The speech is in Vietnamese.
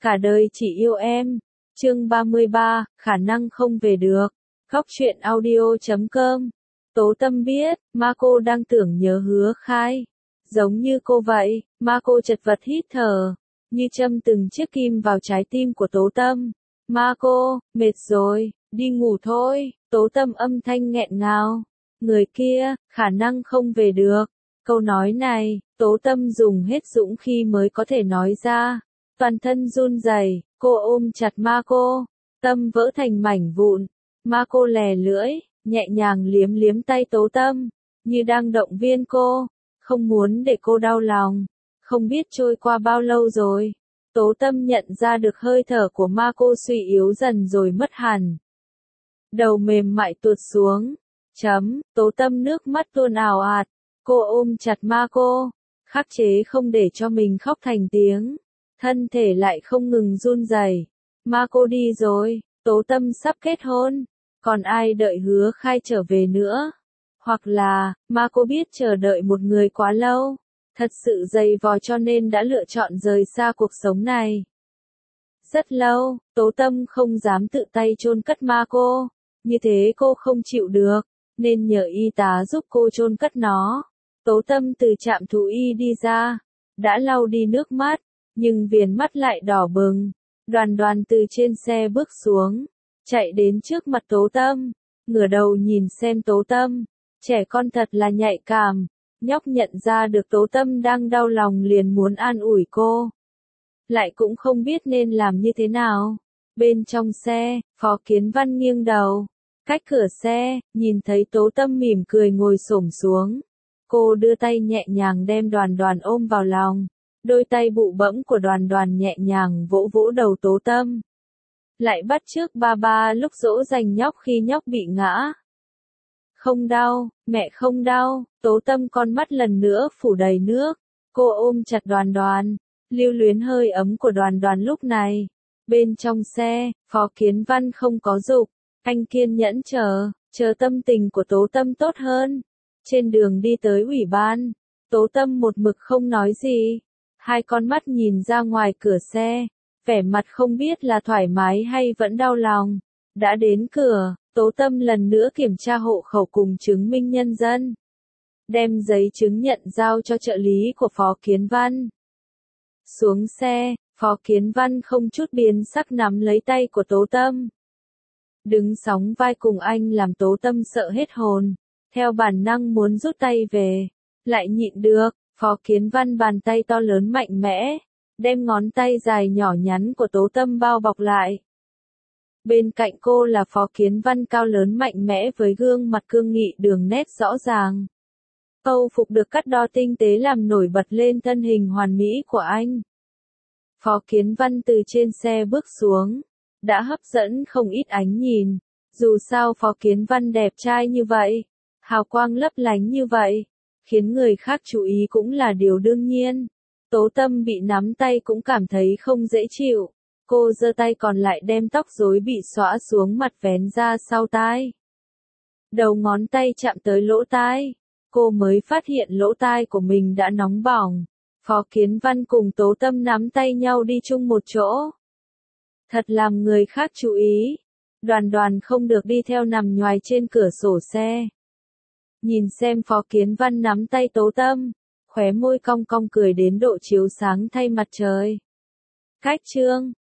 cả đời chỉ yêu em. Chương 33, khả năng không về được. Góc truyện audio.com. Tố Tâm viết, Marco đang tưởng nhớ Hứa Khai. Giống như cô vậy, Marco chật vật hít thở, như châm từng chiếc kim vào trái tim của Tố Tâm. Marco, mệt rồi, đi ngủ thôi. Tố Tâm âm thanh nghẹn ngào. Người kia, khả năng không về được. Câu nói này, Tố Tâm dùng hết dũng khí mới có thể nói ra. Toàn thân run rẩy, cô ôm chặt Marco. Tâm vỡ thành mảnh vụn. Marco lè lưỡi, nhẹ nhàng liếm liếm tay Tố Tâm, như đang động viên cô, không muốn để cô đau lòng. Không biết trôi qua bao lâu rồi, Tố Tâm nhận ra được hơi thở của Marco suy yếu dần rồi mất hẳn. Đầu mềm mại tuột xuống. Tố Tâm nước mắt tuôn ào ạt. Cô ôm chặt Marco, khắc chế không để cho mình khóc thành tiếng. Thân thể lại không ngừng run rẩy. Marco đi rồi, Tố Tâm sắp kết hôn. Còn ai đợi Hứa Khai trở về nữa? Hoặc là, Marco biết chờ đợi một người quá lâu, thật sự dày vò cho nên đã lựa chọn rời xa cuộc sống này. Rất lâu, Tố Tâm không dám tự tay chôn cất Marco, như thế cô không chịu được, nên nhờ y tá giúp cô chôn cất nó. Tố Tâm từ trạm thú y đi ra, đã lau đi nước mắt, nhưng viền mắt lại đỏ bừng. Đoàn Đoàn từ trên xe bước xuống, chạy đến trước mặt Tố Tâm, ngửa đầu nhìn xem Tố Tâm. Trẻ con thật là nhạy cảm, nhóc nhận ra được Tố Tâm đang đau lòng liền muốn an ủi cô. Lại cũng không biết nên làm như thế nào. Bên trong xe, Phó Kiến Văn nghiêng đầu, cách cửa xe, nhìn thấy Tố Tâm mỉm cười ngồi xổm xuống. Cô đưa tay nhẹ nhàng đem Đoàn Đoàn ôm vào lòng, đôi tay bụ bẫm của Đoàn Đoàn nhẹ nhàng vỗ vỗ đầu Tố Tâm. Lại bắt chước ba ba lúc dỗ dành nhóc khi nhóc bị ngã. Không đau, mẹ không đau. Tố Tâm con mắt lần nữa phủ đầy nước. Cô ôm chặt Đoàn Đoàn, lưu luyến hơi ấm của Đoàn Đoàn lúc này. Bên trong xe, Phó Kiến Văn không có dục, anh kiên nhẫn chờ tâm tình của Tố Tâm tốt hơn. Trên đường đi tới ủy ban, Tố Tâm một mực không nói gì. Hai con mắt nhìn ra ngoài cửa xe, vẻ mặt không biết là thoải mái hay vẫn đau lòng. Đã đến cửa, Tố Tâm lần nữa kiểm tra hộ khẩu cùng chứng minh nhân dân. Đem giấy chứng nhận giao cho trợ lý của Phó Kiến Văn. Xuống xe, Phó Kiến Văn không chút biến sắc nắm lấy tay của Tố Tâm. Đứng sóng vai cùng anh làm Tố Tâm sợ hết hồn. Theo bản năng muốn rút tay về. Lại nhịn được, Phó Kiến Văn bàn tay to lớn mạnh mẽ, đem ngón tay dài nhỏ nhắn của Tố Tâm bao bọc lại. Bên cạnh cô là Phó Kiến Văn cao lớn mạnh mẽ với gương mặt cương nghị đường nét rõ ràng. Âu phục được cắt đo tinh tế làm nổi bật lên thân hình hoàn mỹ của anh. Phó Kiến Văn từ trên xe bước xuống, đã hấp dẫn không ít ánh nhìn. Dù sao Phó Kiến Văn đẹp trai như vậy, hào quang lấp lánh như vậy, khiến người khác chú ý cũng là điều đương nhiên. Tố Tâm bị nắm tay cũng cảm thấy không dễ chịu. Cô giơ tay còn lại đem tóc rối bị xõa xuống mặt vén ra sau tai. Đầu ngón tay chạm tới lỗ tai. Cô mới phát hiện lỗ tai của mình đã nóng bỏng. Phó Kiến Văn cùng Tố Tâm nắm tay nhau đi chung một chỗ. Thật làm người khác chú ý. Đoàn Đoàn không được đi theo nằm nhoài trên cửa sổ xe. Nhìn xem Phó Kiến Văn nắm tay Tố Tâm, khóe môi cong cong cười đến độ chiếu sáng thay mặt trời. Cách chương